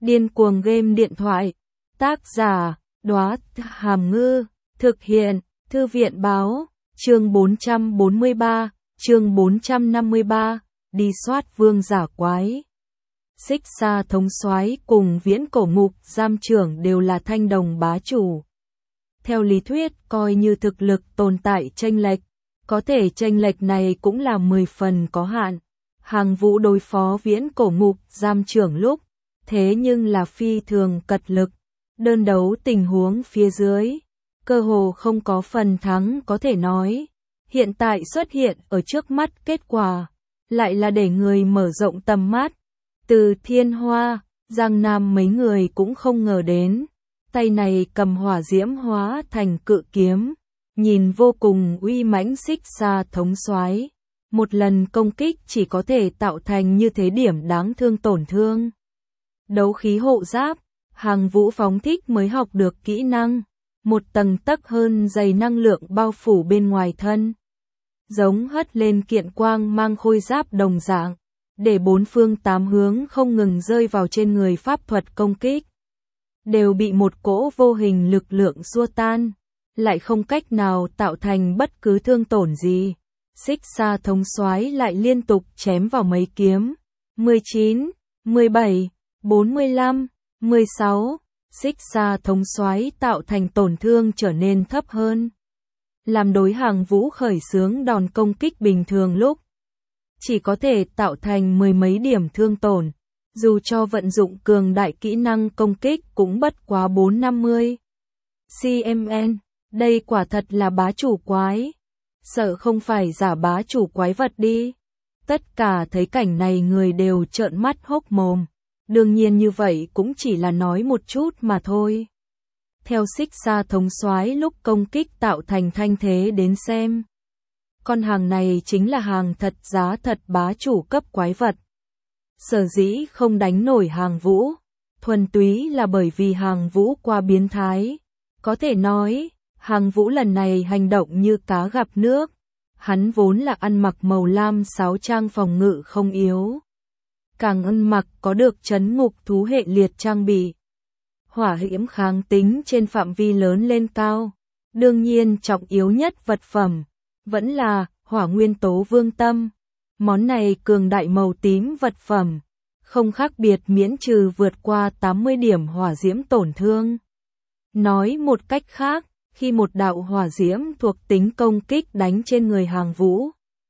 Điên cuồng game điện thoại. Tác giả, Đóa Hàm Ngư. Thực hiện, Thư viện Báo. Chương 443, chương 453, đi soát vương giả quái. Xích Sa thống soái cùng Viễn Cổ ngục giam trưởng đều là thanh đồng bá chủ. Theo lý thuyết, coi như thực lực tồn tại chênh lệch, có thể chênh lệch này cũng là 10 phần có hạn. Hàng Vũ đối phó Viễn Cổ ngục giam trưởng lúc, thế nhưng là phi thường cật lực, đơn đấu tình huống phía dưới, cơ hồ không có phần thắng có thể nói. Hiện tại xuất hiện ở trước mắt kết quả, lại là để người mở rộng tầm mắt. Từ Thiên Hoa, Giang Nam mấy người cũng không ngờ đến, tay này cầm hỏa diễm hóa thành cự kiếm, nhìn vô cùng uy mãnh Xích Sa thống soái, một lần công kích chỉ có thể tạo thành như thế điểm đáng thương tổn thương. Đấu khí hộ giáp, Hàng Vũ phóng thích mới học được kỹ năng, một tầng tấc hơn dày năng lượng bao phủ bên ngoài thân, giống hất lên kiện quang mang khôi giáp đồng dạng, để bốn phương tám hướng không ngừng rơi vào trên người pháp thuật công kích, đều bị một cỗ vô hình lực lượng xua tan, lại không cách nào tạo thành bất cứ thương tổn gì. Xích Sa thống soái lại liên tục chém vào mấy kiếm, 19, 17, 45, 16, Xích Sa thống soái tạo thành tổn thương trở nên thấp hơn. Làm đối Hàng Vũ khởi xướng đòn công kích bình thường lúc, chỉ có thể tạo thành mười mấy điểm thương tổn, dù cho vận dụng cường đại kỹ năng công kích cũng bất quá 450 cm, đây quả thật là bá chủ quái, sợ không phải giả bá chủ quái vật đi. Tất cả thấy cảnh này người đều trợn mắt hốc mồm, đương nhiên như vậy cũng chỉ là nói một chút mà thôi. Theo Xích Sa thống soái lúc công kích tạo thành thanh thế đến xem, con hàng này chính là hàng thật giá thật bá chủ cấp quái vật. Sở dĩ không đánh nổi Hàng Vũ, thuần túy là bởi vì Hàng Vũ quá biến thái. Có thể nói, Hàng Vũ lần này hành động như cá gặp nước. Hắn vốn là ăn mặc màu lam sáo trang phòng ngự không yếu, càng ăn mặc có được trấn ngục thú hệ liệt trang bị, hỏa hiểm kháng tính trên phạm vi lớn lên cao. Đương nhiên trọng yếu nhất vật phẩm vẫn là hỏa nguyên tố vương tâm. Món này cường đại màu tím vật phẩm, không khác biệt miễn trừ vượt qua 80 điểm hỏa diễm tổn thương. Nói một cách khác, khi một đạo hỏa diễm thuộc tính công kích đánh trên người Hàng Vũ,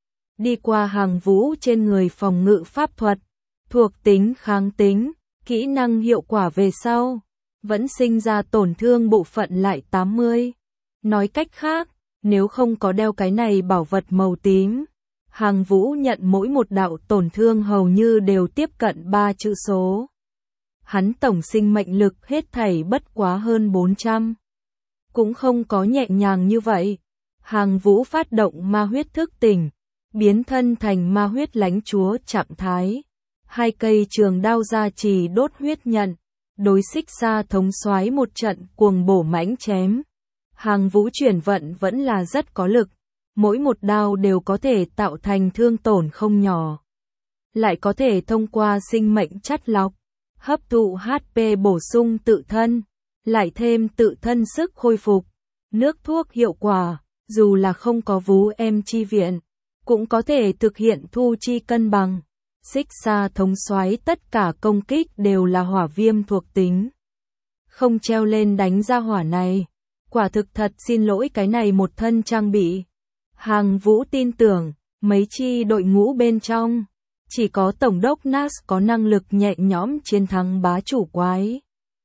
đi qua Hàng Vũ trên người phòng ngự pháp thuật, thuộc tính kháng tính, kỹ năng hiệu quả về sau, vẫn sinh ra tổn thương bộ phận lại 80. Nói cách khác, nếu không có đeo cái này bảo vật màu tím, Hàng Vũ nhận mỗi một đạo tổn thương hầu như đều tiếp cận 3 chữ số. Hắn tổng sinh mệnh lực hết thảy bất quá hơn 400. Cũng không có nhẹ nhàng như vậy. Hàng Vũ phát động ma huyết thức tỉnh, biến thân thành ma huyết lãnh chúa trạng thái. 2 cây trường đao gia trì đốt huyết nhận, đối Xích Sa thống soái một trận cuồng bổ mãnh chém. Hàng Vũ chuyển vận vẫn là rất có lực, mỗi một đao đều có thể tạo thành thương tổn không nhỏ. Lại có thể thông qua sinh mệnh chất lọc, hấp thụ HP bổ sung tự thân, lại thêm tự thân sức khôi phục, nước thuốc hiệu quả, dù là không có vú em chi viện, cũng có thể thực hiện thu chi cân bằng. Xích Sa thống soái tất cả công kích đều là hỏa viêm thuộc tính. Không treo lên đánh ra hỏa này, quả thực thật xin lỗi cái này một thân trang bị. Hàng Vũ tin tưởng, mấy chi đội ngũ bên trong, chỉ có Tổng đốc Nas có năng lực nhẹ nhõm chiến thắng bá chủ quái.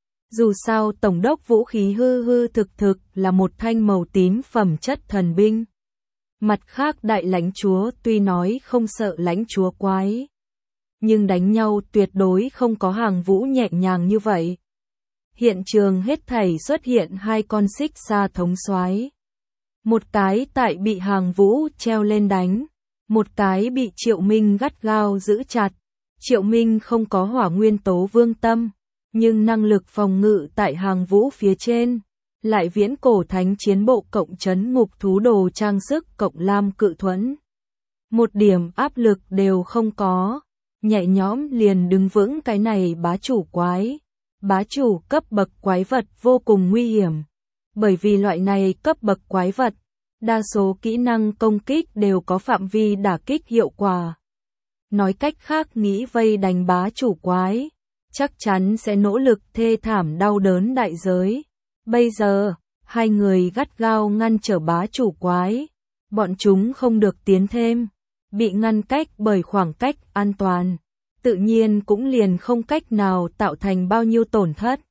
Dù sao Tổng đốc vũ khí hư hư thực là một thanh màu tím phẩm chất thần binh. Mặt khác đại lãnh chúa tuy nói không sợ lãnh chúa quái, nhưng đánh nhau tuyệt đối không có Hàng Vũ nhẹ nhàng như vậy. Hiện trường hết thảy xuất hiện 2 con Xích Sa thống soái. Một cái tại bị Hàng Vũ treo lên đánh, một cái bị Triệu Minh gắt gao giữ chặt. Triệu Minh không có hỏa nguyên tố vương tâm, nhưng năng lực phòng ngự tại Hàng Vũ phía trên, lại Viễn Cổ thánh chiến bộ cộng trấn ngục thú đồ trang sức cộng lam cự thuẫn. Một điểm áp lực đều không có, nhẹ nhõm liền đứng vững cái này bá chủ quái. bá chủ cấp bậc quái vật vô cùng nguy hiểm. Bởi vì loại này cấp bậc quái vật, đa số kỹ năng công kích đều có phạm vi đả kích hiệu quả. Nói cách khác nghĩ vây đánh bá chủ quái, chắc chắn sẽ nỗ lực thê thảm đau đớn đại giới. Bây giờ, hai người gắt gao ngăn trở bá chủ quái, bọn chúng không được tiến thêm, bị ngăn cách bởi khoảng cách an toàn, tự nhiên cũng liền không cách nào tạo thành bao nhiêu tổn thất.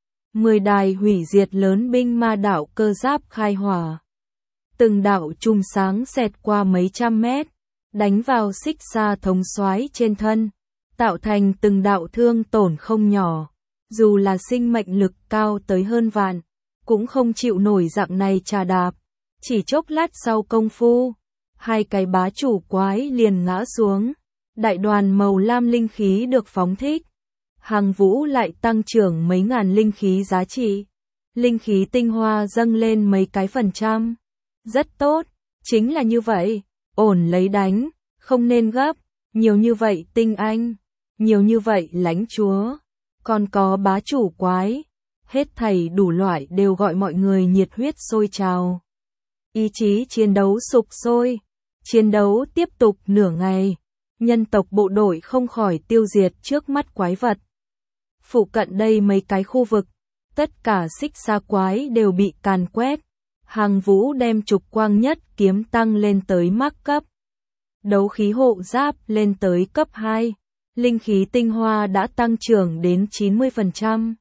10 đài hủy diệt lớn binh ma đạo cơ giáp khai hỏa. Từng đạo chùm sáng xẹt qua mấy trăm mét, đánh vào xích xa thống soái trên thân, tạo thành từng đạo thương tổn không nhỏ. Dù là sinh mệnh lực cao tới hơn vạn, cũng không chịu nổi dạng này trà đạp. Chỉ chốc lát sau công phu, hai cái bá chủ quái liền ngã xuống. Đại đoàn màu lam linh khí được phóng thích. Hàng Vũ lại tăng trưởng mấy ngàn linh khí giá trị. Linh khí tinh hoa dâng lên mấy cái %. Rất tốt, chính là như vậy, ổn lấy đánh, không nên gấp, nhiều như vậy tinh anh, nhiều như vậy lãnh chúa, còn có bá chủ quái, hết thảy đủ loại đều gọi mọi người nhiệt huyết sôi trào. Ý chí chiến đấu sục sôi, chiến đấu tiếp tục nửa ngày, nhân tộc bộ đội không khỏi tiêu diệt trước mắt quái vật. Phụ cận đây mấy cái khu vực, tất cả xích xa quái đều bị càn quét. Hàng Vũ đem trục quang nhất kiếm tăng lên tới mắc cấp. Đấu khí hộ giáp lên tới cấp 2. Linh khí tinh hoa đã tăng trưởng đến 90%.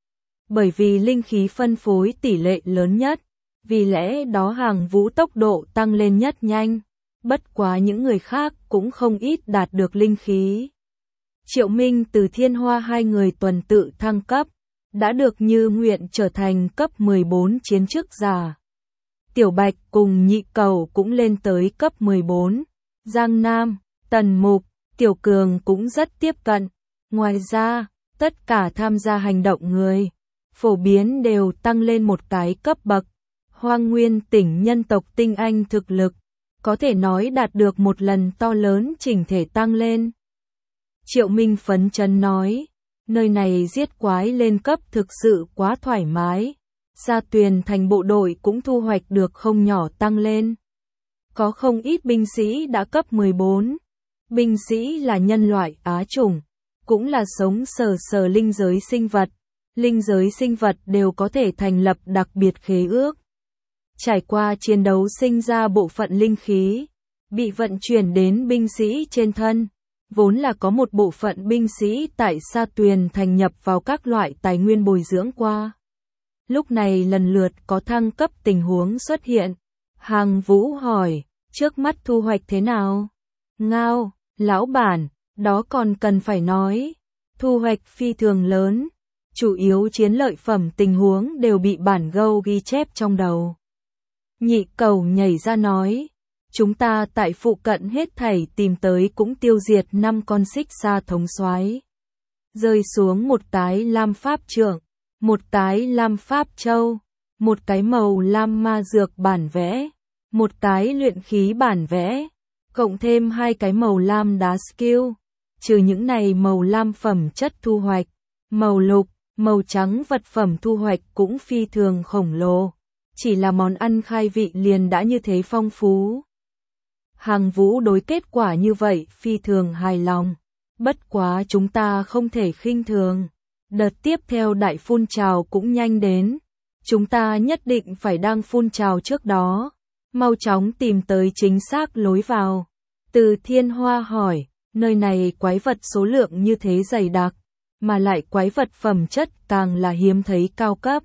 Bởi vì linh khí phân phối tỷ lệ lớn nhất, vì lẽ đó Hàng Vũ tốc độ tăng lên nhất nhanh. Bất quá những người khác cũng không ít đạt được linh khí. Triệu Minh từ Thiên Hoa hai người tuần tự thăng cấp, đã được như nguyện trở thành cấp 14 chiến chức giả. Tiểu Bạch cùng Nhị Cầu cũng lên tới cấp 14. Giang Nam, Tần Mục, Tiểu Cường cũng rất tiếp cận. Ngoài ra, tất cả tham gia hành động người, phổ biến đều tăng lên một cái cấp bậc. Hoang Nguyên tỉnh nhân tộc tinh anh thực lực, có thể nói đạt được một lần to lớn chỉnh thể tăng lên. Triệu Minh phấn chấn nói, nơi này giết quái lên cấp thực sự quá thoải mái. Gia Tuyền thành bộ đội cũng thu hoạch được không nhỏ tăng lên. Có không ít binh sĩ đã cấp 14. Binh sĩ là nhân loại á chủng, cũng là sống sờ linh giới sinh vật. Linh giới sinh vật đều có thể thành lập đặc biệt khế ước. Trải qua chiến đấu sinh ra bộ phận linh khí, bị vận chuyển đến binh sĩ trên thân. Vốn là có một bộ phận binh sĩ tại Sa Tuyền thành nhập vào các loại tài nguyên bồi dưỡng qua. Lúc này lần lượt có thăng cấp tình huống xuất hiện. Hàng Vũ hỏi, trước mắt thu hoạch thế nào? Ngao, lão bản, đó còn cần phải nói. Thu hoạch phi thường lớn, chủ yếu chiến lợi phẩm tình huống đều bị bản gâu ghi chép trong đầu. Nhị Cầu nhảy ra nói, chúng ta tại phụ cận hết thảy tìm tới cũng tiêu diệt 5 con xích xa thống soái. Rơi xuống một cái lam pháp trượng, một cái lam pháp châu, một cái màu lam ma dược bản vẽ, một cái luyện khí bản vẽ, cộng thêm 2 cái màu lam đá skill. Trừ những này màu lam phẩm chất thu hoạch, màu lục, màu trắng vật phẩm thu hoạch cũng phi thường khổng lồ. Chỉ là món ăn khai vị liền đã như thế phong phú. Hàng Vũ đối kết quả như vậy phi thường hài lòng. Bất quá chúng ta không thể khinh thường. Đợt tiếp theo đại phun trào cũng nhanh đến. Chúng ta nhất định phải đang phun trào trước đó. Mau chóng tìm tới chính xác lối vào. Từ Thiên Hoa hỏi, nơi này quái vật số lượng như thế dày đặc, mà lại quái vật phẩm chất càng là hiếm thấy cao cấp.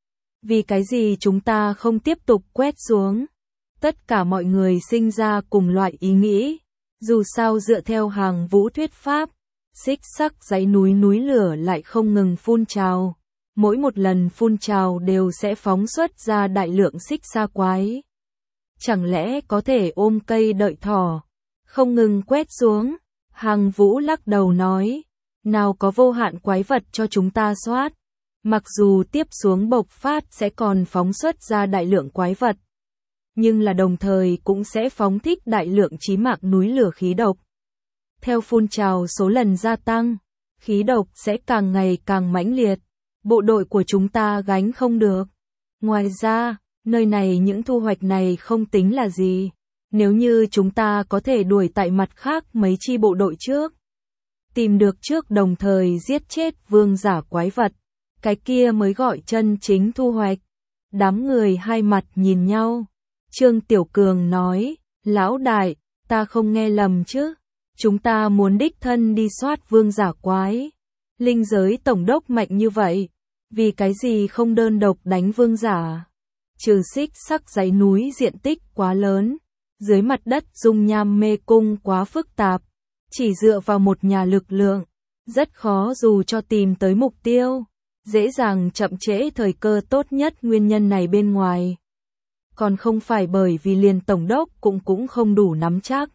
Vì cái gì chúng ta không tiếp tục quét xuống? Tất cả mọi người sinh ra cùng loại ý nghĩ. Dù sao dựa theo Hàng Vũ thuyết pháp, xích sắc dãy núi lửa lại không ngừng phun trào. Mỗi một lần phun trào đều sẽ phóng xuất ra đại lượng xích xa quái. Chẳng lẽ có thể ôm cây đợi thỏ, không ngừng quét xuống? Hàng Vũ lắc đầu nói, nào có vô hạn quái vật cho chúng ta soát. Mặc dù tiếp xuống bộc phát sẽ còn phóng xuất ra đại lượng quái vật, nhưng là đồng thời cũng sẽ phóng thích đại lượng chí mạng núi lửa khí độc. Theo phun trào số lần gia tăng, khí độc sẽ càng ngày càng mãnh liệt, bộ đội của chúng ta gánh không được. Ngoài ra, nơi này những thu hoạch này không tính là gì. Nếu như chúng ta có thể đuổi tại mặt khác mấy chi bộ đội trước, tìm được trước đồng thời giết chết vương giả quái vật, cái kia mới gọi chân chính thu hoạch. Đám người hai mặt nhìn nhau. Trương Tiểu Cường nói, lão đại, ta không nghe lầm chứ? Chúng ta muốn đích thân đi soát vương giả quái. Linh giới tổng đốc mạnh như vậy, vì cái gì không đơn độc đánh vương giả? Trừ xích sắc dãy núi diện tích quá lớn, dưới mặt đất dung nham mê cung quá phức tạp, chỉ dựa vào một nhà lực lượng, rất khó dù cho tìm tới mục tiêu, dễ dàng chậm trễ thời cơ tốt nhất. Nguyên nhân này bên ngoài, còn không phải bởi vì liền tổng đốc cũng không đủ nắm chắc.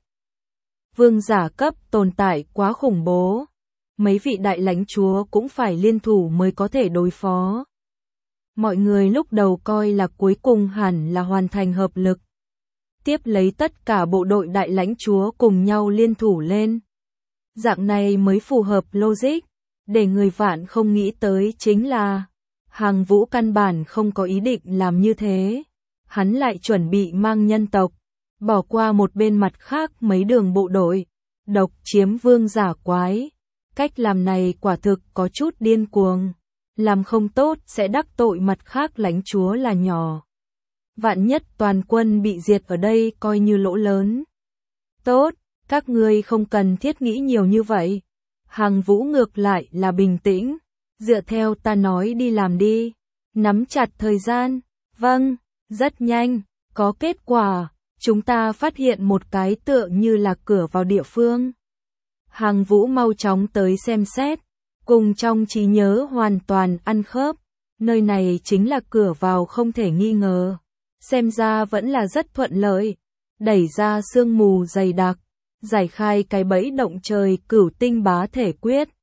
Vương giả cấp tồn tại quá khủng bố, mấy vị đại lãnh chúa cũng phải liên thủ mới có thể đối phó. Mọi người lúc đầu coi là cuối cùng hẳn là hoàn thành hợp lực, tiếp lấy tất cả bộ đội đại lãnh chúa cùng nhau liên thủ lên. Dạng này mới phù hợp logic, để người vạn không nghĩ tới chính là Hàng Vũ căn bản không có ý định làm như thế. Hắn lại chuẩn bị mang nhân tộc, bỏ qua một bên mặt khác mấy đường bộ đội, độc chiếm vương giả quái. Cách làm này quả thực có chút điên cuồng, làm không tốt sẽ đắc tội mặt khác lãnh chúa là nhỏ. Vạn nhất toàn quân bị diệt ở đây coi như lỗ lớn. Tốt, các ngươi không cần thiết nghĩ nhiều như vậy. Hàng Vũ ngược lại là bình tĩnh, dựa theo ta nói đi làm đi, nắm chặt thời gian. Vâng, rất nhanh, có kết quả, chúng ta phát hiện một cái tựa như là cửa vào địa phương. Hàng Vũ mau chóng tới xem xét, cùng trong trí nhớ hoàn toàn ăn khớp, nơi này chính là cửa vào không thể nghi ngờ. Xem ra vẫn là rất thuận lợi, đẩy ra sương mù dày đặc, giải khai cái bẫy động trời cửu tinh bá thể quyết.